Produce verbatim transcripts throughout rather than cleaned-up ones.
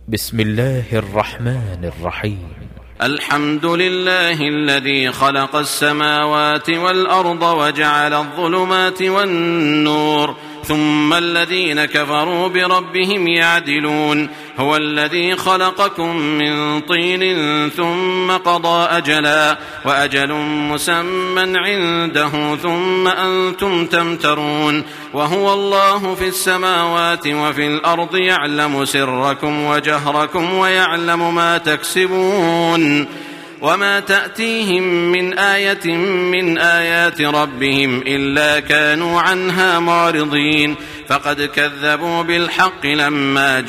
بسم الله الرحمن الرحيم. الحمد لله الذي خلق السماوات والأرض وجعل الظلمات والنور ثم الذين كفروا بربهم يعدلون. هو الذي خلقكم من طين ثم قضى أجلا وأجل مسمى عنده ثم أنتم تمترون. وهو الله في السماوات وفي الأرض يعلم سركم وجهركم ويعلم ما تكسبون. وما تأتيهم من آية من آيات ربهم إلا كانوا عنها معرضين. فقد كذبوا بالحق لما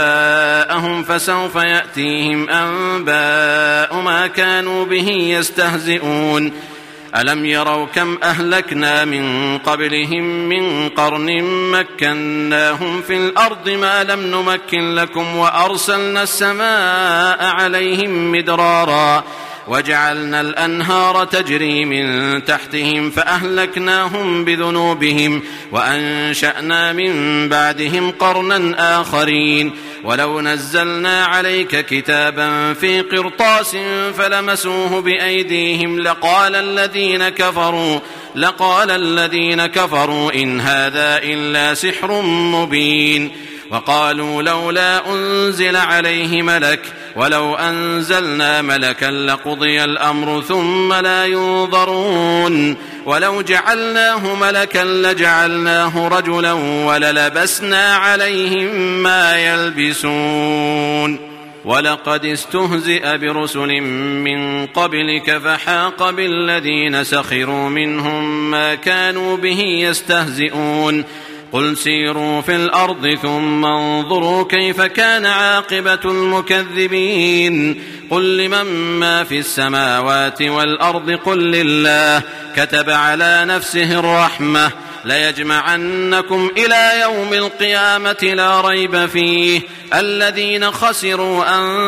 جاءهم فسوف يأتيهم أنباء ما كانوا به يستهزئون. ألم يروا كم أهلكنا من قبلهم من قرن مكناهم في الأرض ما لم نمكن لكم وأرسلنا السماء عليهم مدرارا وجعلنا الأنهار تجري من تحتهم فأهلكناهم بذنوبهم وأنشأنا من بعدهم قرنا آخرين. ولو نزلنا عليك كتابا في قرطاس فلمسوه بأيديهم لقال الذين كفروا لقال الذين كفروا إن هذا إلا سحر مبين. وقالوا لولا أنزل عليه ملك ولو أنزلنا ملكا لقضي الأمر ثم لا ينظرون. ولو جعلناه ملكا لجعلناه رجلا وللبسنا عليهم ما يلبسون. ولقد استهزئ برسل من قبلك فحاق بالذين سخروا منهم ما كانوا به يستهزئون. قل سيروا في الأرض ثم انظروا كيف كان عاقبة المكذبين. قل لمن ما في السماوات والأرض قل لله كتب على نفسه الرحمة ليجمعنكم إلى يوم القيامة لا ريب فيه. الذين خسروا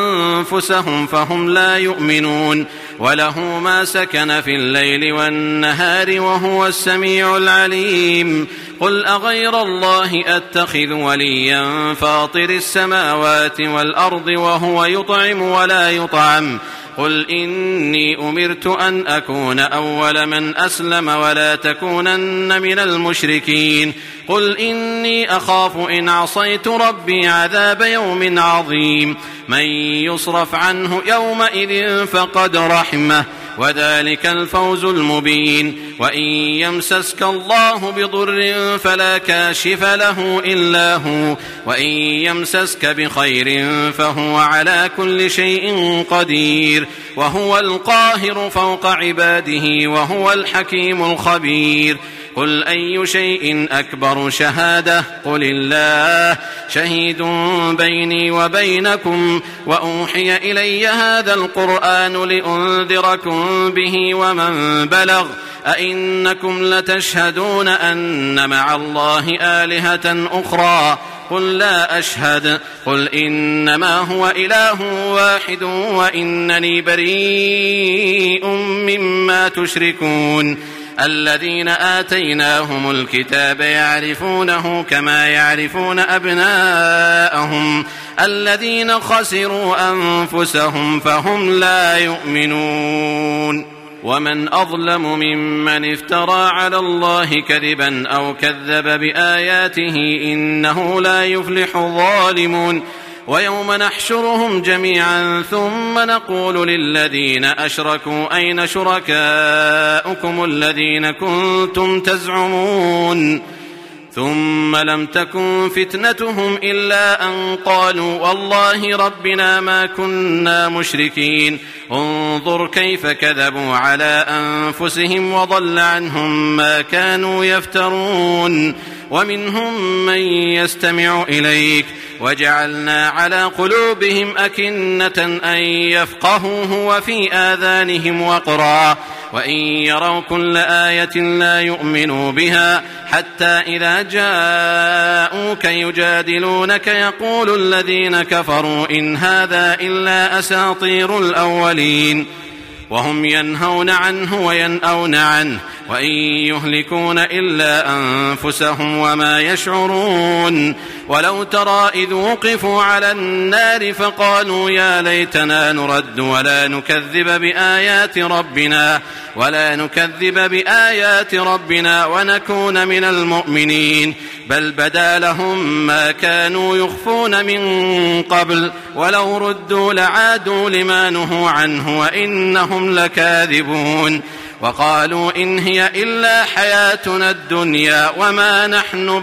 أنفسهم فهم لا يؤمنون. وله ما سكن في الليل والنهار وهو السميع العليم. قل أغير الله أتخذ وليا فاطر السماوات والأرض وهو يطعم ولا يطعم. قل إني أمرت أن أكون أول من أسلم ولا تكونن من المشركين. قل إني أخاف إن عصيت ربي عذاب يوم عظيم. من يصرف عنه يومئذ فقد رحمه وذلك الفوز المبين. وإن يمسسك الله بضر فلا كاشف له إلا هو وإن يمسسك بخير فهو على كل شيء قدير. وهو القاهر فوق عباده وهو الحكيم الخبير. قل أي شيء أكبر شهادة قل الله شهيد بيني وبينكم وأوحي إلي هذا القرآن لأنذركم به ومن بلغ. أئنكم لتشهدون أن مع الله آلهة أخرى قل لا أشهد. قل إنما هو إله واحد وإنني بريء مما تشركون. الذين آتيناهم الكتاب يعرفونه كما يعرفون أبناءهم الذين خسروا أنفسهم فهم لا يؤمنون. ومن أظلم ممن افترى على الله كذبا أو كذب بآياته إنه لا يفلح الظالمون. ويوم نحشرهم جميعا ثم نقول للذين أشركوا أين شركاؤكم الذين كنتم تزعمون ثم لم تكن فتنتهم إلا أن قالوا والله ربنا ما كنا مشركين. انظر كيف كذبوا على أنفسهم وضل عنهم ما كانوا يفترون. ومنهم من يستمع إليك وجعلنا على قلوبهم أكنة أن يفقهوه وفي آذانهم وقرا وإن يروا كل آية لا يؤمنوا بها حتى إذا جاءوك يجادلونك يقول الذين كفروا إن هذا إلا أساطير الأولين. وهم ينهون عنه وينأون عنه وإن يهلكون إلا أنفسهم وما يشعرون ولو ترى إذ وقفوا على النار فقالوا يا ليتنا نرد ولا نكذب بآيات ربنا ولا نكذب بآيات ربنا ونكون من المؤمنين بل بدا لهم ما كانوا يخفون من قبل ولو ردوا لعادوا لما نهوا عنه وإنهم لكاذبون وقالوا إن هي إلا حياتنا الدنيا وما نحن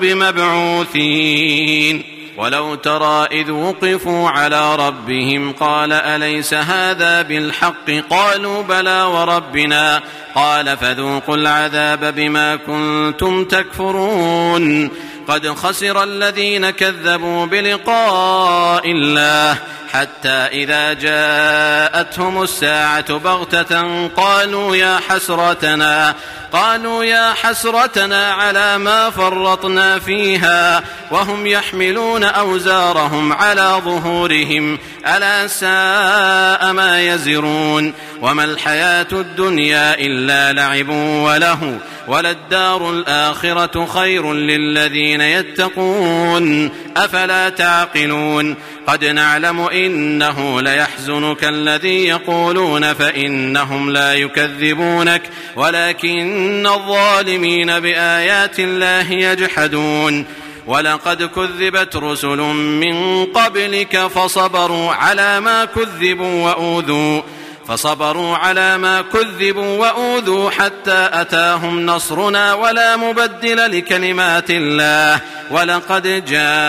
بمبعوثين ولو ترى إذ وقفوا على ربهم قال أليس هذا بالحق قالوا بلى وربنا قال فذوقوا العذاب بما كنتم تكفرون قد خسر الذين كذبوا بلقاء الله حتى إذا جاءتهم الساعة بغتة قالوا يا حسرتنا قالوا يا حسرتنا على ما فرطنا فيها وهم يحملون أوزارهم على ظهورهم ألا ساء ما يزرون وما الحياة الدنيا إلا لعب وله وللدار الآخرة خير للذين يتقون أفلا تعقلون قد نعلم إنه ليحزنك الذي يقولون فإنهم لا يكذبونك ولكن الظالمين بآيات الله يجحدون ولقد كذبت رسل من قبلك فصبروا على ما كذبوا وأوذوا فصبروا على ما كذبوا وأوذوا حتى أتاهم نصرنا ولا مبدل لكلمات الله ولقد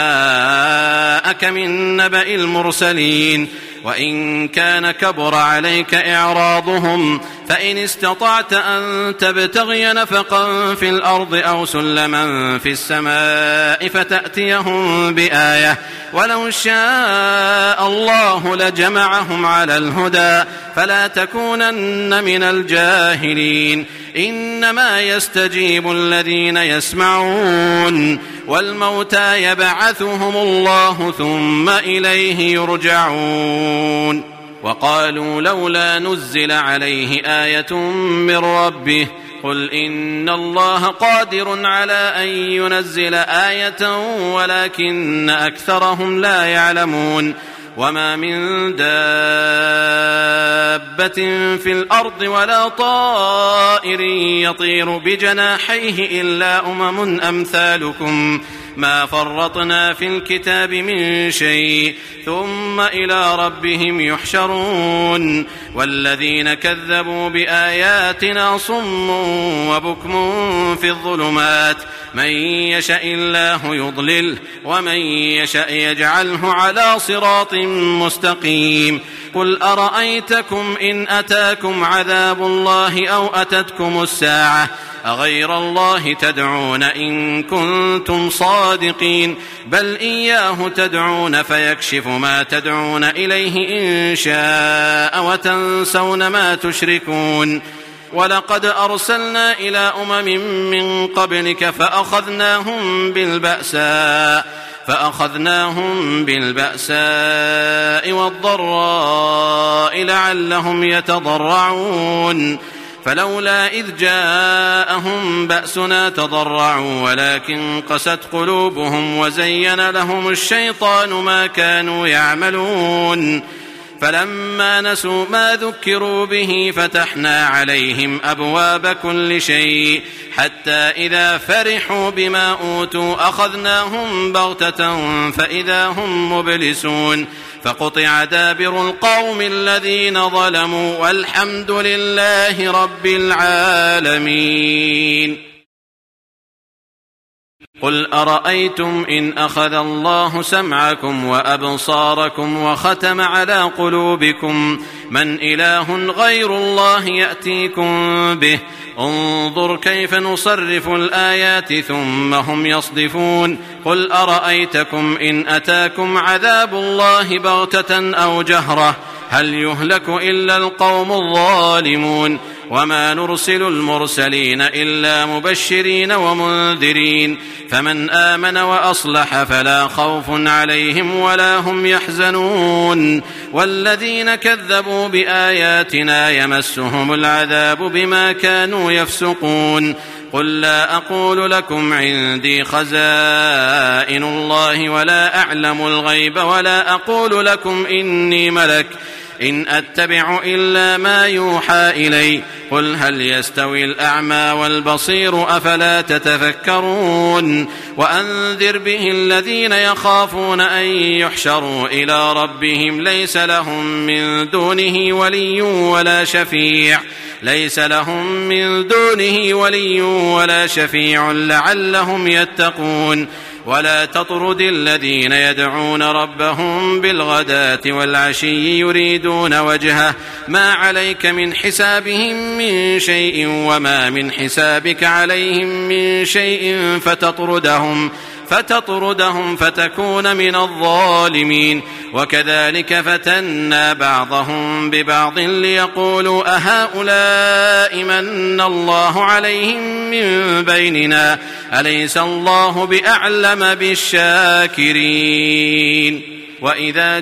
جاءك من نبأ المرسلين وإن كان كبر عليك إعراضهم فإن استطعت أن تبتغي نفقا في الأرض أو سلما في السماء فتأتيهم بآية ولو شاء الله لجمعهم على الهدى فلا تكونن من الجاهلين إنما يستجيب الذين يسمعون والموتى يبعثهم الله ثم إليه يرجعون وقالوا لولا نزل عليه آية من ربه قل إن الله قادر على أن ينزل آية ولكن أكثرهم لا يعلمون وما من دابة في الأرض ولا طائر يطير بجناحيه إلا أمم أمثالكم ما فرطنا في الكتاب من شيء ثم إلى ربهم يحشرون والذين كذبوا بآياتنا صم وبكم في الظلمات من يشاء الله يضلل ومن يشاء يجعله على صراط مستقيم قل أرأيتكم إن أتاكم عذاب الله أو أتتكم الساعة أغير الله تدعون إن كنتم صادقين بل إياه تدعون فيكشف ما تدعون إليه إن شاء وتنسون ما تشركون ولقد أرسلنا إلى أمم من قبلك فأخذناهم بالبأساء فأخذناهم بالبأساء والضراء لعلهم يتضرعون فلولا إذ جاءهم بأسنا تضرعوا ولكن قست قلوبهم وزين لهم الشيطان ما كانوا يعملون فلما نسوا ما ذكروا به فتحنا عليهم أبواب كل شيء حتى إذا فرحوا بما أوتوا أخذناهم بغتة فإذا هم مبلسون فقطع دابر القوم الذين ظلموا والحمد لله رب العالمين قل أرأيتم إن أخذ الله سمعكم وأبصاركم وختم على قلوبكم من إله غير الله يأتيكم به انظر كيف نصرف الآيات ثم هم يصدفون قل أرأيتكم إن أتاكم عذاب الله بغتة أو جهرة هل يهلك إلا القوم الظالمون وما نرسل المرسلين إلا مبشرين ومنذرين فمن آمن وأصلح فلا خوف عليهم ولا هم يحزنون والذين كذبوا بآياتنا يمسهم العذاب بما كانوا يفسقون قل لا أقول لكم عندي خزائن الله ولا أعلم الغيب ولا أقول لكم إني ملك إن أتبع إلا ما يوحى إلي قل هل يستوي الأعمى والبصير أفلا تتفكرون وأنذر به الذين يخافون أن يحشروا إلى ربهم ليس لهم من دونه ولي ولا شفيع ليس لهم من دونه ولي ولا شفيع لعلهم يتقون ولا تطرد الذين يدعون ربهم بالغداة والعشي يريدون وجهه ما عليك من حسابهم من شيء وما من حسابك عليهم من شيء فتطردهم فتطردهم فتكون من الظالمين وكذلك فتنا بعضهم ببعض ليقولوا أهؤلاء من الله عليهم من بيننا أليس الله بأعلم بالشاكرين وإذا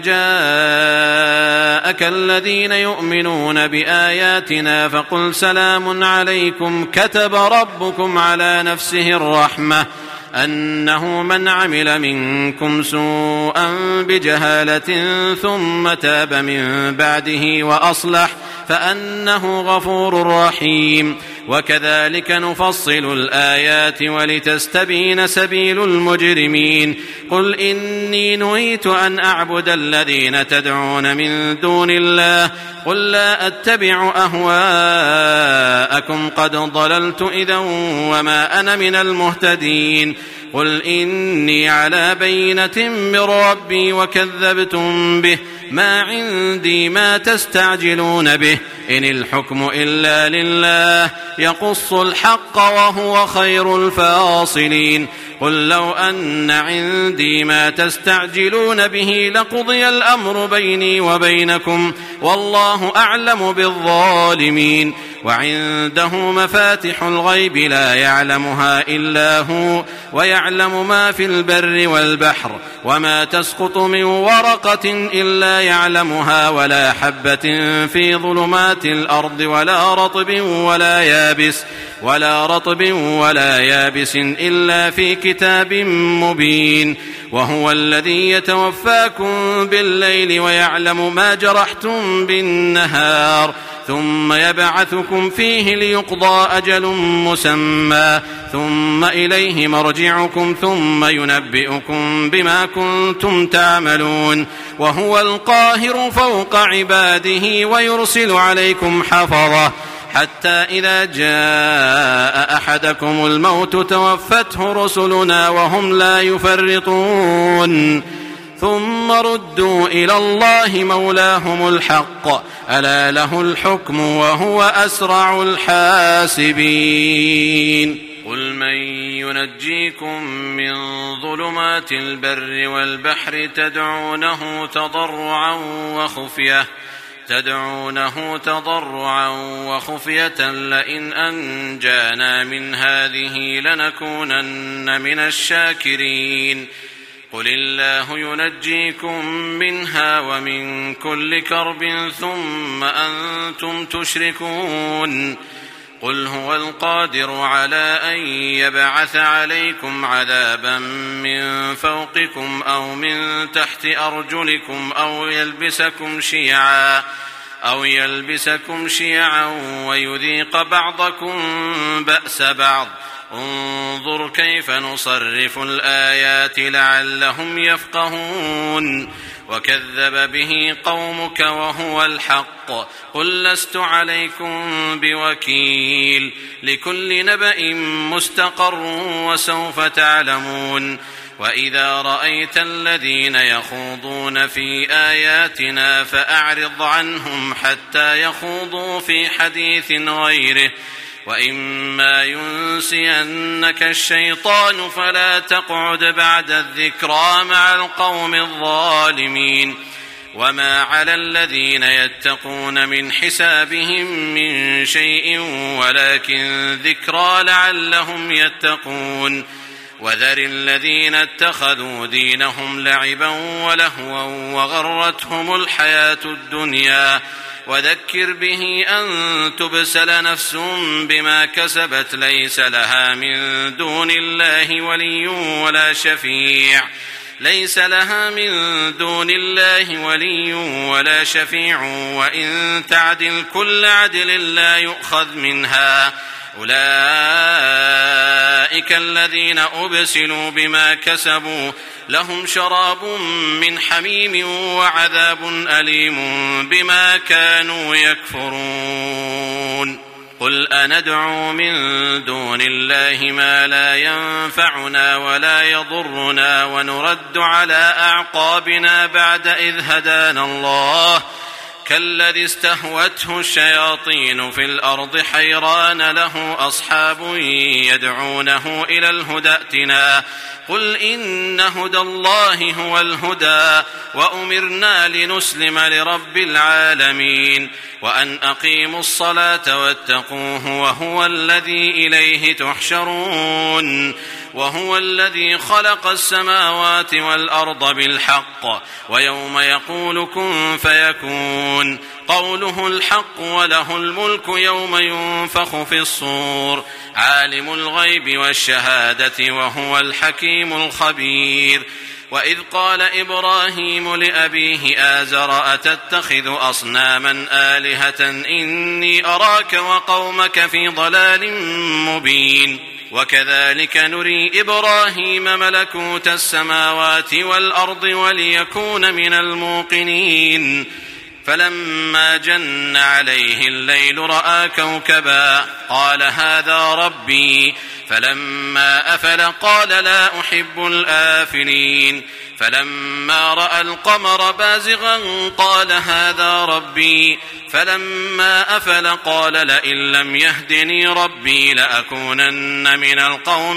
جاءك الذين يؤمنون بآياتنا فقل سلام عليكم كتب ربكم على نفسه الرحمة أنه من عمل منكم سوءا بجهالة ثم تاب من بعده وأصلح فأنه غفور رحيم وكذلك نفصل الآيات ولتستبين سبيل المجرمين قل إني نهيت أن أعبد الذين تدعون من دون الله قل لا أتبع أهواءكم قد ضللت إذا وما أنا من المهتدين قل إني على بينة من ربي وكذبتم به ما عندي ما تستعجلون به إن الحكم إلا لله يقص الحق وهو خير الفاصلين قل لو أن عندي ما تستعجلون به لقضي الأمر بيني وبينكم والله أعلم بالظالمين وعنده مفاتح الغيب لا يعلمها إلا هو ويعلم ما في البر والبحر وما تسقط من ورقة إلا يعلمها ولا حبة في ظلمات الأرض ولا رطب ولا يابس ولا رطب ولا يابس إلا في كتاب مبين وهو الذي يتوفاكم بالليل ويعلم ما جرحتم بالنهار ثم يبعثكم فيه ليقضى أجل مسمى ثم إليه مرجعكم ثم ينبئكم بما كنتم تعملون وهو القاهر فوق عباده ويرسل عليكم حفظة حتى إذا جاء أحدكم الموت توفته رسلنا وهم لا يفرطون ثم ردوا إلى الله مولاهم الحق ألا له الحكم وهو أسرع الحاسبين قل من ينجيكم من ظلمات البر والبحر تدعونه تضرعا وخفية تدعونه تضرعا وخفية لئن أنجانا من هذه لنكونن من الشاكرين قل الله ينجيكم منها ومن كل كرب ثم أنتم تشركون قل هو القادر على أن يبعث عليكم عذابا من فوقكم أو من تحت أرجلكم أو يلبسكم شيعا أو يلبسكم شيعا ويذيق بعضكم بأس بعض انظر كيف نصرف الآيات لعلهم يفقهون وكذب به قومك وهو الحق قل لست عليكم بوكيل لكل نبأ مستقر وسوف تعلمون وإذا رأيت الذين يخوضون في آياتنا فأعرض عنهم حتى يخوضوا في حديث غيره وإما ينسينك الشيطان فلا تقعد بعد الذكرى مع القوم الظالمين وما على الذين يتقون من حسابهم من شيء ولكن ذكرى لعلهم يتقون وذر الذين اتخذوا دينهم لعبا ولهوا وغرتهم الحياة الدنيا وذكر به أن تبسل نفس بما كسبت ليس لها من دون الله ولي ولا شفيع ليس لها من دون الله ولي ولا شفيع وإن تعدل كل عدل لا يؤخذ منها أولئك الذين أبسلوا بما كسبوا لهم شراب من حميم وعذاب أليم بما كانوا يكفرون قل أندعو من دون الله ما لا ينفعنا ولا يضرنا ونرد على أعقابنا بعد إذ هدانا الله كالذي استهوته الشياطين في الأرض حيران له أصحاب يدعونه إلى الهدى ائتنا قل إن هدى الله هو الهدى وأمرنا لنسلم لرب العالمين وأن أقيموا الصلاة واتقوه وهو الذي إليه تحشرون وهو الذي خلق السماوات والأرض بالحق ويوم يقول كن فيكون قوله الحق وله الملك يوم ينفخ في الصور عالم الغيب والشهادة وهو الحكيم الخبير وإذ قال إبراهيم لأبيه آزر أتتخذ أصناما آلهة إني أراك وقومك في ضلال مبين وكذلك نري إبراهيم ملكوت السماوات والأرض وليكون من الموقنين فلما جن عليه الليل رأى كوكبا قال هذا ربي فلما أفل قال لا أحب الآفلين فلما رأى القمر بازغا قال هذا ربي فلما أفل قال لئن لم يهدني ربي لأكونن من القوم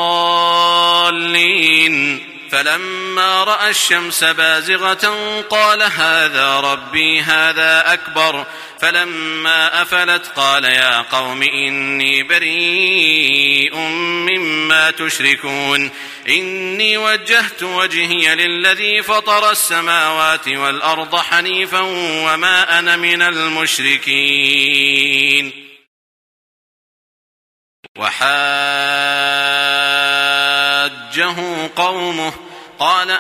الضالين فلما رأى الشمس بازغة قال هذا ربي هذا أكبر فلما أفلت قال يا قوم إني بريء مما تشركون إني وجهت وجهي للذي فطر السماوات والأرض حنيفا وما أنا من المشركين وحاجه قومه قال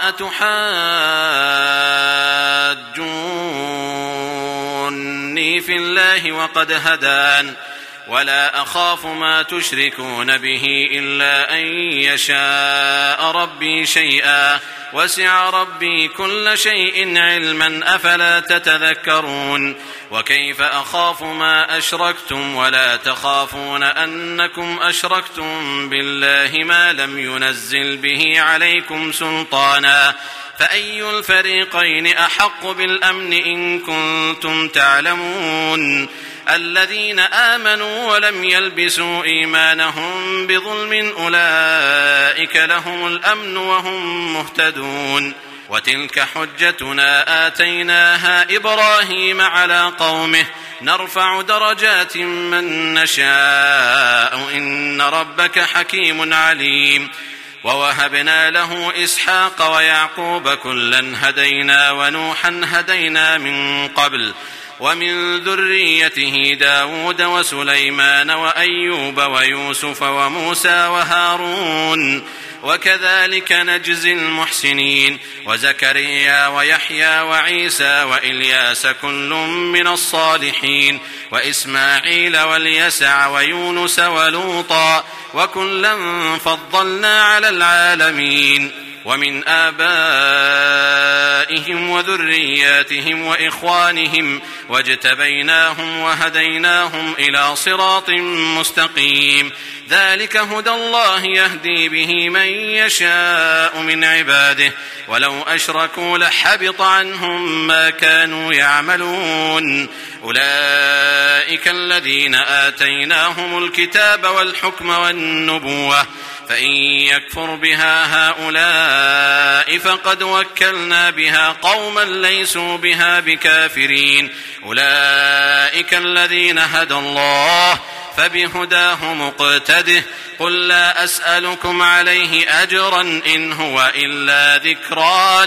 أتحاجوني في الله وقد هدان ولا أخاف ما تشركون به إلا أن يشاء ربي شيئا وسع ربي كل شيء علما أفلا تتذكرون وكيف أخاف ما أشركتم ولا تخافون أنكم أشركتم بالله ما لم ينزل به عليكم سلطانا فأي الفريقين أحق بالأمن إن كنتم تعلمون الذين آمنوا ولم يلبسوا إيمانهم بظلم أولئك لهم الأمن وهم مهتدون وتلك حجتنا آتيناها إبراهيم على قومه نرفع درجات من نشاء إن ربك حكيم عليم ووهبنا له إسحاق ويعقوب كلا هدينا ونوحا هدينا من قبل ومن ذريته داود وسليمان وأيوب ويوسف وموسى وهارون وكذلك نجزي المحسنين وزكريا ويحيى وعيسى وإلياس كل من الصالحين وإسماعيل واليسع ويونس ولوطا وكلا فضلنا على العالمين ومن آبائهم وذرياتهم وإخوانهم واجتبيناهم وهديناهم إلى صراط مستقيم ذلك هدى الله يهدي به من يشاء من عباده ولو أشركوا لحبط عنهم ما كانوا يعملون أولئك الذين آتيناهم الكتاب والحكم والنبوة فإن يكفر بها هؤلاء فقد وكلنا بها قوما ليسوا بها بكافرين أولئك الذين هدى الله فبهداه مقتده قل لا أسألكم عليه أجرا إن هو إلا ذكرى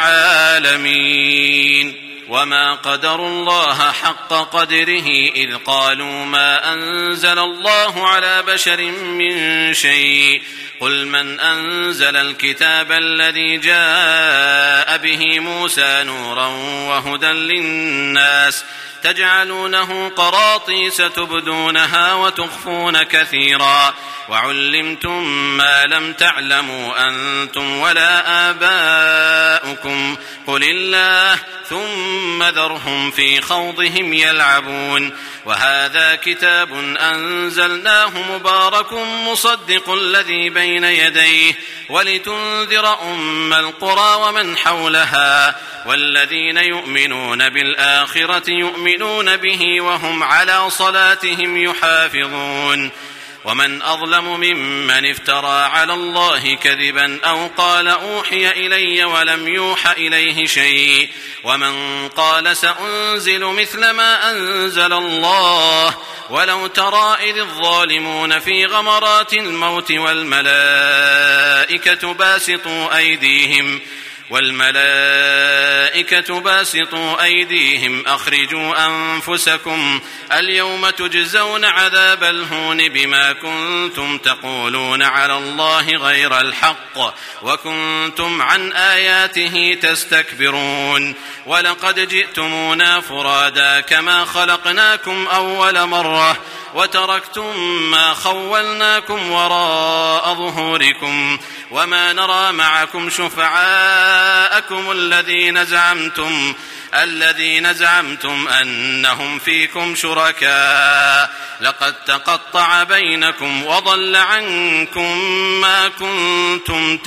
للعالمين وما قدروا الله حق قدره إذ قالوا ما أنزل الله على بشر من شيء قل من أنزل الكتاب الذي جاء به موسى نورا وهدى للناس تجعلونه قراطيس تبدونها وتخفون كثيرا وعلمتم ما لم تعلموا أنتم ولا آباؤكم قل الله ثم ذرهم في خوضهم يلعبون وهذا كتاب أنزلناه مبارك مصدق الذي بين يديه ولتنذر أم القرى ومن حولها والذين يؤمنون بالآخرة يؤمنون به وهم على صلاتهم يحافظون ومن أظلم ممن افترى على الله كذبا أو قال أوحي إلي ولم يوح إليه شيء ومن قال سأنزل مثل ما أنزل الله ولو ترى إذ الظالمون في غمرات الموت والملائكة باسطوا أيديهم والملائكة باسطوا أيديهم أخرجوا أنفسكم اليوم تجزون عذاب الهون بما كنتم تقولون على الله غير الحق وكنتم عن آياته تستكبرون ولقد جئتمونا فرادا كما خلقناكم أول مرة وتركتم ما خولناكم وراء ظهوركم وما نرى معكم شفعاءكم الذين زعمتم الذين زعمتم أنهم فيكم شركاء لقد تقطع بينكم وضل عنكم ما كنتم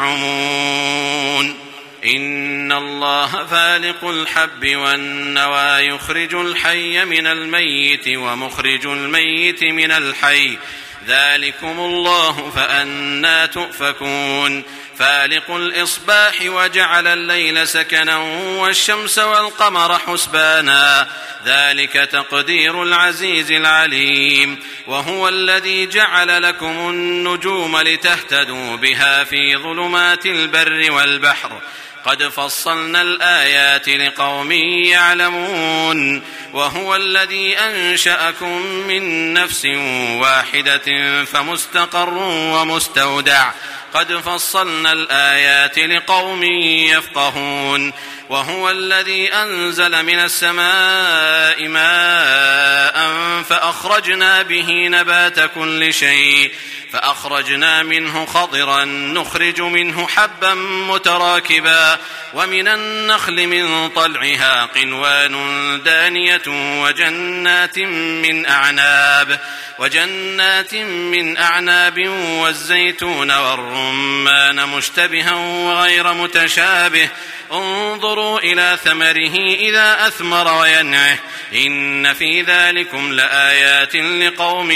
تزعمون إن الله فالق الحب والنوى يخرج الحي من الميت ومخرج الميت من الحي ذلكم الله فأنى تؤفكون فالق الإصباح وجعل الليل سكنا والشمس والقمر حسبانا ذلك تقدير العزيز العليم وهو الذي جعل لكم النجوم لتهتدوا بها في ظلمات البر والبحر قد فصلنا الآيات لقوم يعلمون وهو الذي أنشأكم من نفس واحدة فمستقر ومستودع قد فصلنا الآيات لقوم يفقهون وهو الذي أنزل من السماء ماء فأخرجنا به نبات كل شيء فأخرجنا منه خضرا نخرج منه حبا متراكبا ومن النخل من طلعها قنوان دانية وجنات من أعناب وجنات من أعناب والزيتون والرمان مشتبها وغير متشابه انظروا إلى ثمره إذا أثمر وينعه إن في ذلكم لآيات لقوم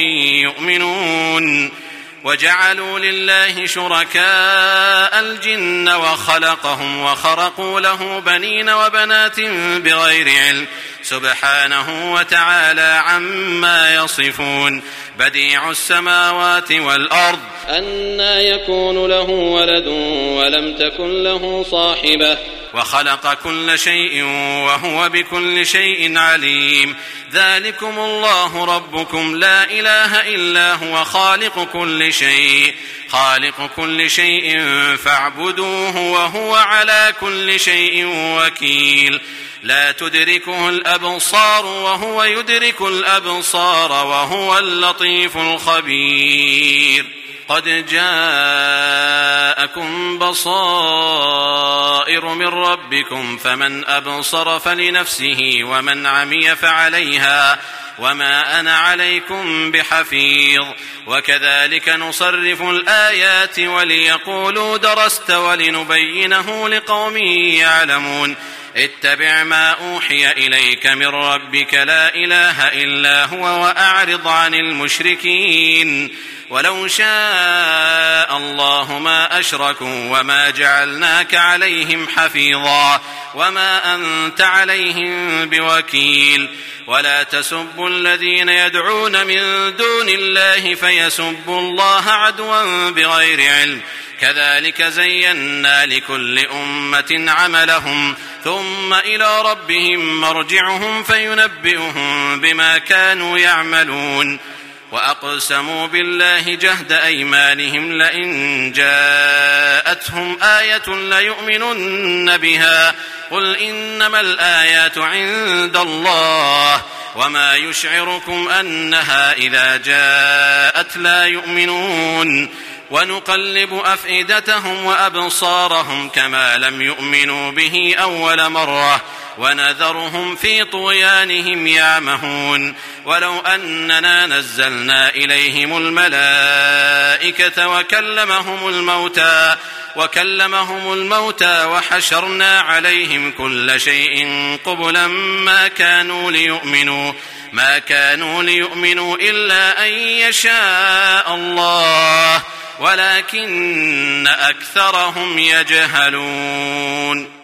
يؤمنون وجعلوا لله شركاء الجن وخلقهم وخرقوا له بنين وبنات بغير علم سبحانه وتعالى عما يصفون بديع السماوات والأرض أنى يكون له ولد ولم تكن له صاحبة وخلق كل شيء وهو بكل شيء عليم ذلكم الله ربكم لا إله إلا هو خالق كل شيء خالق كل شيء فاعبدوه وهو على كل شيء وكيل لا تدركه الأبصار وهو يدرك الأبصار وهو اللطيف الخبير قد جاءكم بصائر من ربكم فمن أبصر فلنفسه ومن عمي فعليها وما أنا عليكم بحفيظ وكذلك نصرف الآيات وليقولوا درست ولنبينه لقوم يعلمون اتبع ما أوحي إليك من ربك لا إله إلا هو وأعرض عن المشركين ولو شاء الله ما أشركوا وما جعلناك عليهم حفيظا وما أنت عليهم بوكيل ولا تسبوا الذين يدعون من دون الله فيسبوا الله عدوا بغير علم كذلك زينا لكل أمة عملهم ثم إلى ربهم مرجعهم فينبئهم بما كانوا يعملون وأقسموا بالله جهد أيمانهم لئن جاءتهم آية ليؤمنن بها قل إنما الآيات عند الله وما يشعركم أنها إذا جاءت لا يؤمنون ونقلب أفئدتهم وأبصارهم كما لم يؤمنوا به أول مرة ونذرهم في طغيانهم يعمهون ولو أننا نزلنا إليهم الملائكة وكلمهم الموتى وكلمهم الموتى وحشرنا عليهم كل شيء قبلا ما كانوا ليؤمنوا ما كانوا ليؤمنوا إلا أن يشاء الله ولكن أكثرهم يجهلون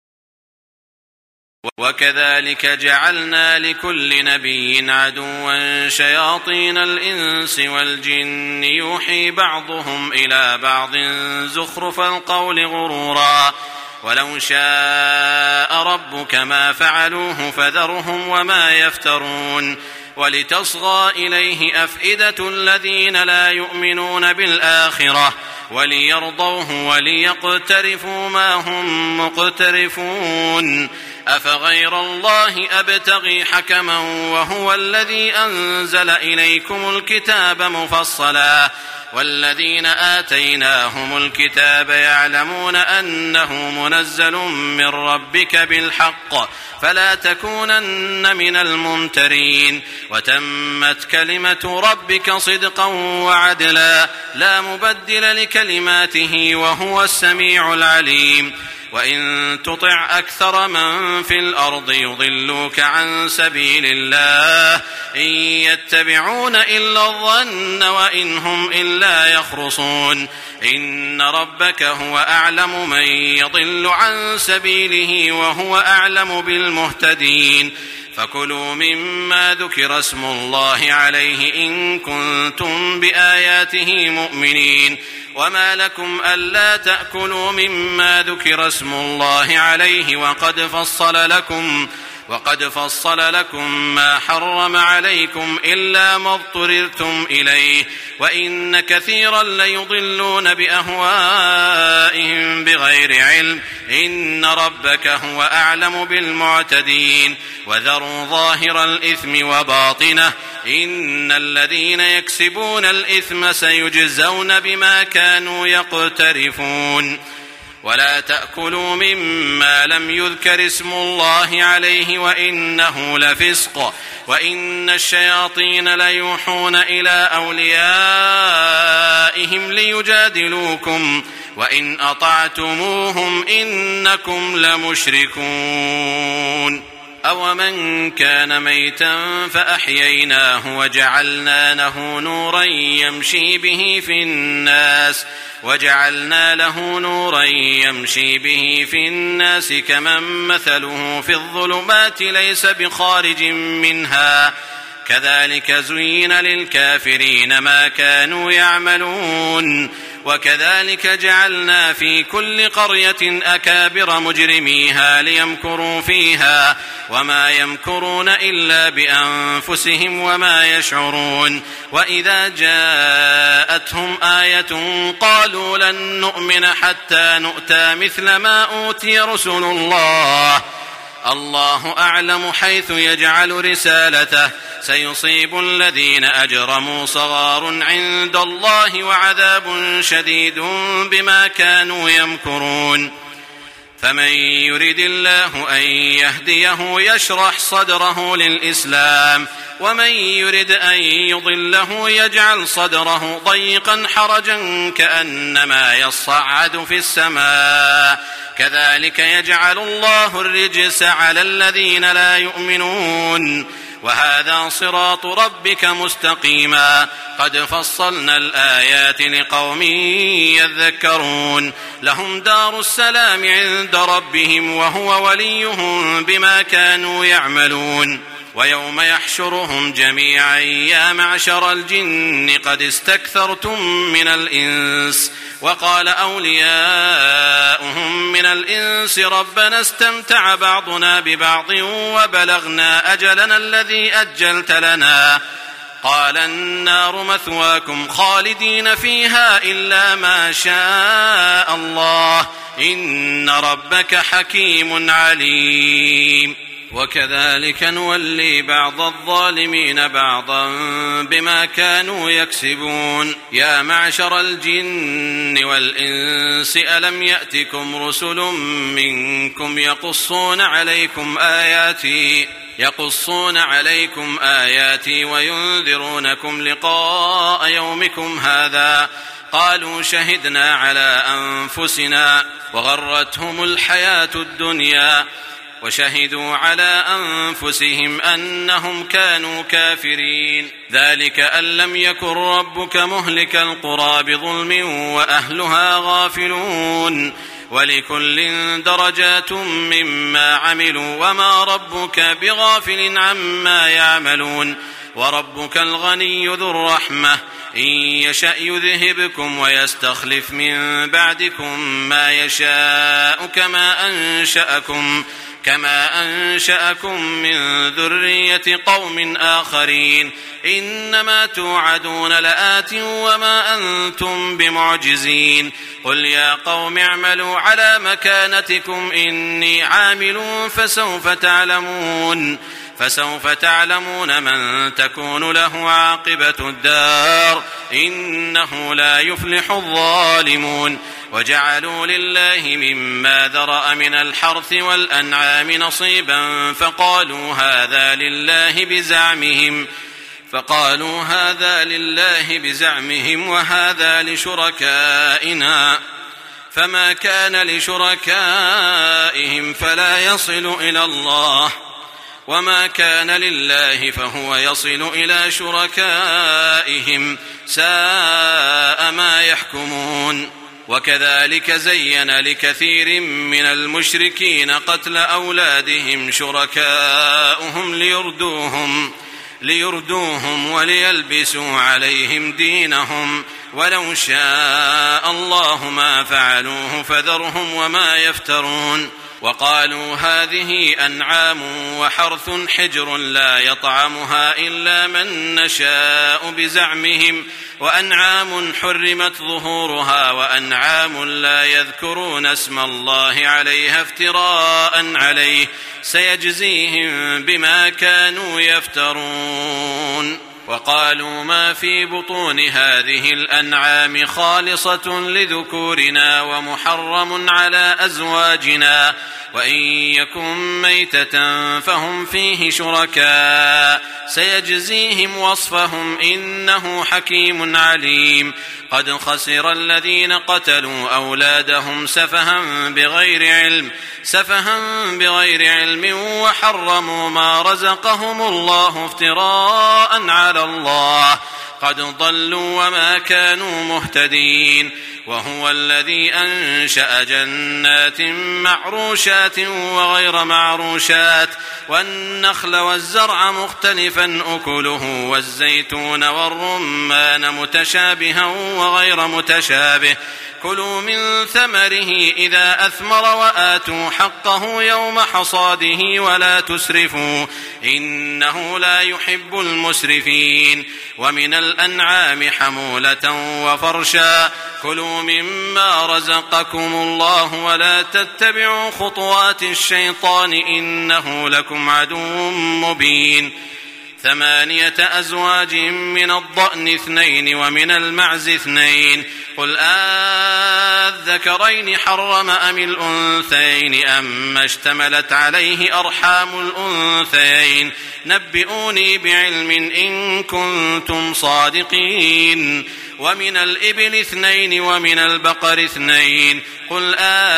وكذلك جعلنا لكل نبي عدوا شياطين الإنس والجن يوحي بعضهم إلى بعض زخرف القول غرورا ولو شاء ربك ما فعلوه فذرهم وما يفترون ولتصغى إليه أفئدة الذين لا يؤمنون بالآخرة وليرضوه وليقترفوا ما هم مقترفون أفغير الله أبتغي حكما وهو الذي أنزل إليكم الكتاب مفصلا والذين آتيناهم الكتاب يعلمون أنه منزل من ربك بالحق فلا تكونن من الممترين وتمت كلمة ربك صدقا وعدلا لا مبدل لكلماته وهو السميع العليم وإن تطع أكثر من في الأرض يضلوك عن سبيل الله إن يتبعون إلا الظن وإن هم إلا يخرصون إن ربك هو أعلم من يضل عن سبيله وهو أعلم بالمهتدين فكلوا مما ذكر اسم الله عليه إن كنتم بآياته مؤمنين وما لكم ألا تأكلوا مما ذكر اسم الله عليه وقد فصل لكم وقد فصل لكم ما حرم عليكم إلا ما اضطررتم إليه وإن كثيرا ليضلون بأهوائهم بغير علم إن ربك هو أعلم بالمعتدين وذروا ظاهر الإثم وباطنه إن الذين يكسبون الإثم سيجزون بما كانوا يقترفون ولا تأكلوا مما لم يذكر اسم الله عليه وإنه لفسق وإن الشياطين ليوحون إلى أوليائهم ليجادلوكم وإن أطعتموهم إنكم لمشركون أومن كان ميتا فأحييناه وجعلنا له نورا يمشي به في الناس وجعلنا له نورا يمشي به في الناس كمن مثله في الظلمات ليس بخارج منها كذلك زين للكافرين ما كانوا يعملون وكذلك جعلنا في كل قرية أكابر مجرميها ليمكروا فيها وما يمكرون إلا بأنفسهم وما يشعرون وإذا جاءتهم آية قالوا لن نؤمن حتى نؤتى مثل ما أوتي رسل الله الله أعلم حيث يجعل رسالته سيصيب الذين أجرموا صغار عند الله وعذاب شديد بما كانوا يمكرون فمن يرد الله أن يهديه يشرح صدره للإسلام ومن يرد أن يضله يجعل صدره ضيقا حرجا كأنما يصعد في السماء كذلك يجعل الله الرجس على الذين لا يؤمنون وهذا صراط ربك مستقيما قد فصلنا الآيات لقوم يذكرون لهم دار السلام عند ربهم وهو وليهم بما كانوا يعملون ويوم يحشرهم جميعا يا معشر الجن قد استكثرتم من الإنس وقال أولياؤهم من الإنس ربنا استمتع بعضنا ببعض وبلغنا أجلنا الذي أجلت لنا قال النار مثواكم خالدين فيها إلا ما شاء الله إن ربك حكيم عليم وكذلك نولي بعض الظالمين بعضا بما كانوا يكسبون يا معشر الجن والإنس ألم يأتكم رسل منكم يقصون عليكم آياتي يقصون عليكم آياتي وينذرونكم لقاء يومكم هذا قالوا شهدنا على أنفسنا وغرتهم الحياة الدنيا وشهدوا على أنفسهم أنهم كانوا كافرين ذلك أن لم يكن ربك مهلك القرى بظلم وأهلها غافلون ولكل درجات مما عملوا وما ربك بغافل عما يعملون وربك الغني ذو الرحمة إن يشأ يذهبكم ويستخلف من بعدكم ما يشاء كما أنشأكم كما أنشأكم من ذرية قوم آخرين إنما توعدون لآت وما أنتم بمعجزين قل يا قوم اعملوا على مكانتكم إني عامل فسوف تعلمون فسوف تعلمون من تكون له عاقبة الدار إنه لا يفلح الظالمون وجعلوا لله مما ذرأ من الحرث والأنعام نصيبا فقالوا هذا لله بزعمهم فقالوا هذا لله بزعمهم وهذا لشركائنا فما كان لشركائهم فلا يصل إلى الله وما كان لله فهو يصل إلى شركائهم ساء ما يحكمون وكذلك زين لكثير من المشركين قتل أولادهم شركاؤهم ليردوهم ليردوهم وليلبسوا عليهم دينهم ولو شاء الله ما فعلوه فذرهم وما يفترون وقالوا هذه أنعام وحرث حجر لا يطعمها إلا من نشاء بزعمهم وأنعام حرمت ظهورها وأنعام لا يذكرون اسم الله عليها افتراء عليه سيجزيهم بما كانوا يفترون وقالوا ما في بطون هذه الأنعام خالصة لذكورنا ومحرم على أزواجنا وإن يكن ميتة فهم فيه شركاء سيجزيهم وصفهم إنه حكيم عليم قد خسر الذين قتلوا أولادهم سفها بغير علم سفها بغير علم وحرموا ما رزقهم الله افتراء على الله قد ضلوا وما كانوا مهتدين وهو الذي أنشأ جنات معروشات وغير معروشات والنخل والزرع مختلفا أكله والزيتون والرمان متشابها وغير متشابه كلوا من ثمره إذا أثمر وآتوا حقه يوم حصاده ولا تسرفوا إنه لا يحب المسرفين ومن الأنعام حمولة وفرشا كلوا مما رزقكم الله ولا تتبعوا خطوات الشيطان إنه لكم عدو مبين ثمانية أزواج من الضأن اثنين ومن المعز اثنين قل آذكرين حرم أم الأنثيين أما اشتملت عليه أرحام الأنثيين نبئوني بعلم إن كنتم صادقين ومن الإبل اثنين ومن البقر اثنين قل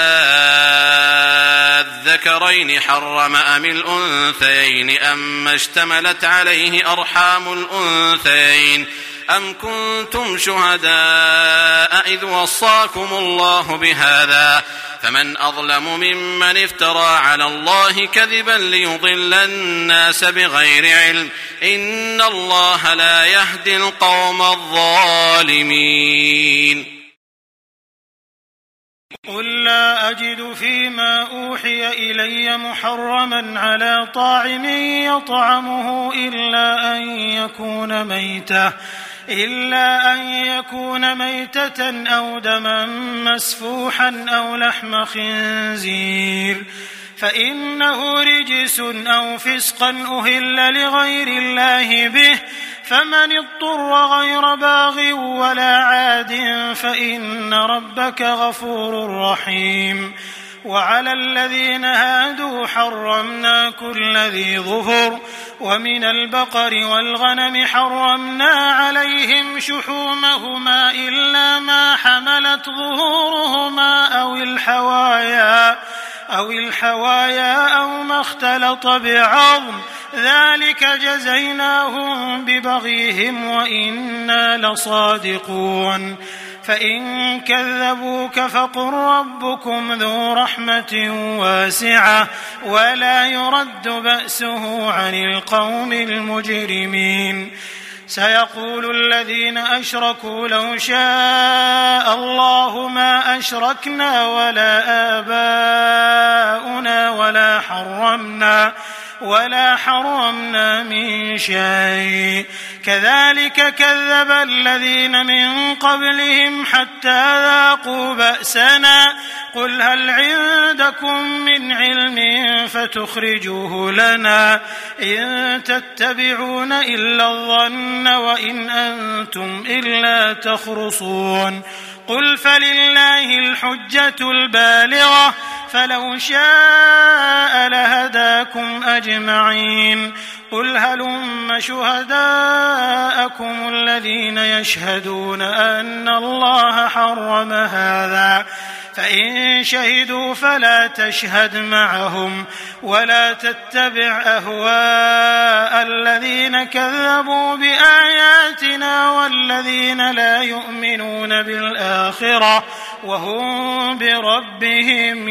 آذكرين حرم أم الأنثيين أما اشتملت عليه أرحام الأنثيين أم كنتم شهداء إذ وصاكم الله بهذا فمن أظلم ممن افترى على الله كذبا ليضل الناس بغير علم إن الله لا يهدي القوم الظالمين. قل لا أجد فيما أوحي إلي محرما على طاعم يطعمه إلا أن يكون ميتة إلا أن يكون ميتة أو دما مسفوحا أو لحم خنزير فإنه رجس أو فسقا أهل لغير الله به فمن اضطر غير باغ ولا عاد فإن ربك غفور رحيم. وعلى الذين هادوا حرمنا كل ذي ظفر ومن البقر والغنم حرمنا عليهم شحومهما إلا ما حملت ظهورهما أو الحوايا أو الحوايا أو ما اختلط بعظم ذلك جزيناهم ببغيهم وإنا لصادقون. فإن كذبوك فقل ربكم ذو رحمة واسعة ولا يرد بأسه عن القوم المجرمين. سيقول الذين أشركوا لو شاء الله ما أشركنا ولا آباؤنا ولا حرمنا ولا حرمنا من شيء كذلك كذب الذين من قبلهم حتى ذاقوا بأسنا قل هل عندكم من علم فتخرجوه لنا إن تتبعون إلا الظن وإن أنتم إلا تخرصون. قل فلله الحجة البالغة فلو شاء لهداكم أجمعين. قل هلم شهداءكم الذين يشهدون أن الله حرم هذا فإن شهدوا فلا تشهد معهم ولا تتبع أهواء الذين كذبوا بآياتنا والذين لا يؤمنون بالآخرة وهم بربهم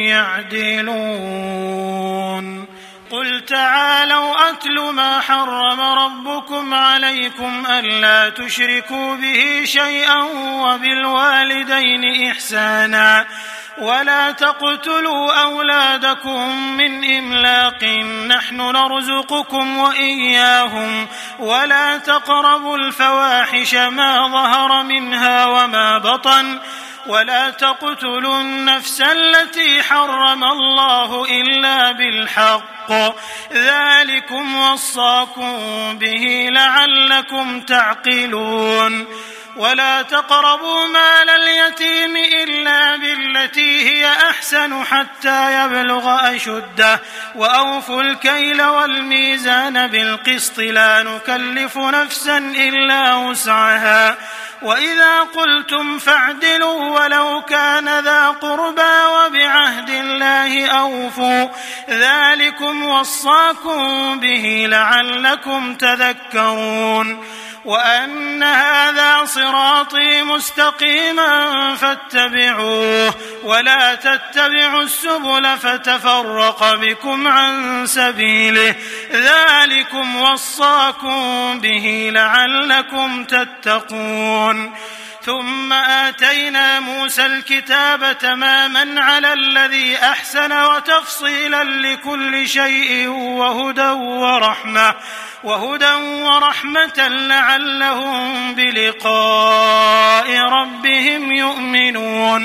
يعدلون. قل تعالوا أتل ما حرم ربكم عليكم ألا تشركوا به شيئا وبالوالدين إحسانا ولا تقتلوا أولادكم من إملاق نحن نرزقكم وإياهم ولا تقربوا الفواحش ما ظهر منها وما بطن ولا تقتلوا النفس التي حرم الله إلا بالحق ذلكم وصاكم به لعلكم تعقلون. ولا تقربوا مال اليتيم إلا بالتي هي أحسن حتى يبلغ أشده وأوفوا الكيل والميزان بالقسط لا نكلف نفسا إلا وسعها وإذا قلتم فاعدلوا ولو كان ذا قربى وبعهد الله أوفوا ذلكم وصاكم به لعلكم تذكرون. وأن هذا صراطي مستقيما فاتبعوه ولا تتبعوا السبل فتفرق بكم عن سبيله ذلكم وصاكم به لعلكم تتقون. ثم آتينا موسى الكتاب تماما على الذي أحسن وتفصيلا لكل شيء وهدى ورحمة وهدى ورحمة لعلهم بلقاء ربهم يؤمنون.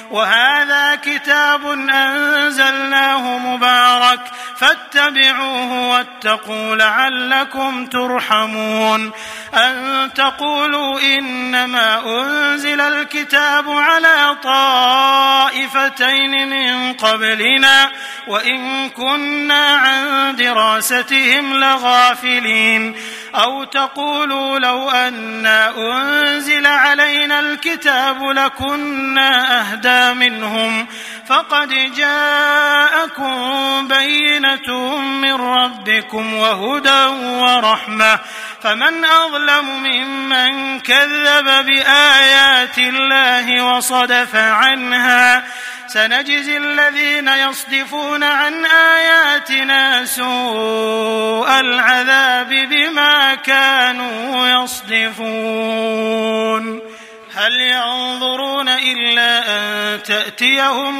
وهذا كتاب أنزلناه مبارك فاتبعوه واتقوا لعلكم ترحمون أن تقولوا إنما أنزل الكتاب على طائفتين من قبلنا وإن كنا عن دراستهم لغافلين أو تقولوا لو أنا أنزل علينا الكتاب لكنا أهدى منهم فقد جاءكم بينة من ربكم وهدى ورحمة فمن أظلم ممن كذب بآيات الله وصدف عنها سنجزي الذين يصدفون عن آياتنا سوء العذاب بما كانوا يصدفون هل ينظرون إلا أن تأتيهم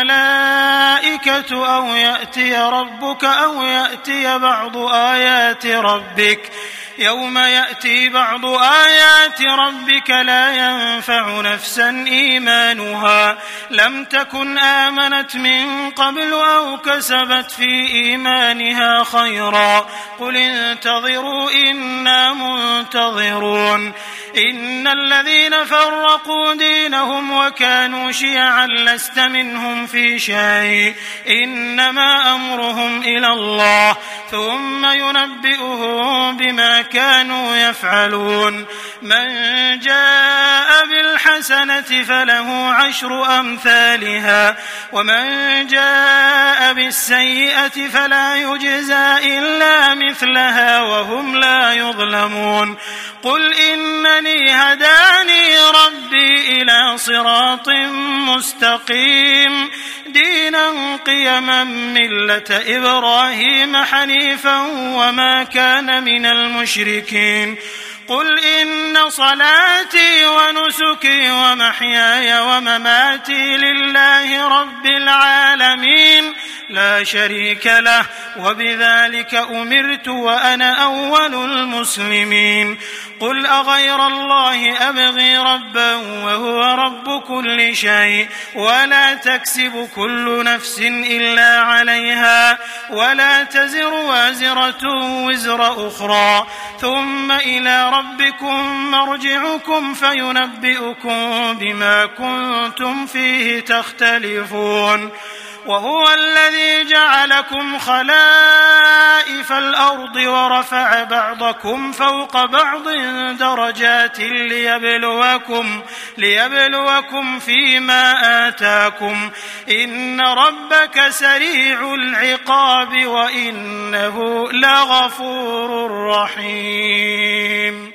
الملائكة أو يأتي ربك أو يأتي بعض آيات ربك يوم يأتي بعض آيات ربك لا ينفع نفسا إيمانها لم تكن آمنت من قبل أو كسبت في إيمانها خيرا قل انتظروا إنا منتظرون إن الذين فرقوا دينهم وكانوا شيعا لست منهم في شيء إنما أمرهم إلى الله ثم ينبئهم بما كانوا يفعلون من جاء بالحسنة فله عشر أمثالها ومن جاء بالسيئة فلا يجزى إلا مثلها وهم لا يظلمون قل إنني هداني ربي إلى صراط مستقيم دينا قيما ملة إبراهيم حنيفا وما كان من المشركين قل إن صلاتي ونسكي ومحياي ومماتي لله رب العالمين لا شريك له وبذلك أمرت وأنا أول المسلمين قل أغير الله أبغي ربا وهو رب كل شيء ولا تكسب كل نفس إلا عليها ولا تزر وازرة وزر أخرى ثم إلى ربكم مرجعكم فينبئكم بما كنتم فيه تختلفون وهو الذي جعلكم خلائف الأرض ورفع بعضكم فوق بعض درجات ليبلوكم, ليبلوكم فيما آتاكم إن ربك سريع العقاب وإنه لغفور رحيم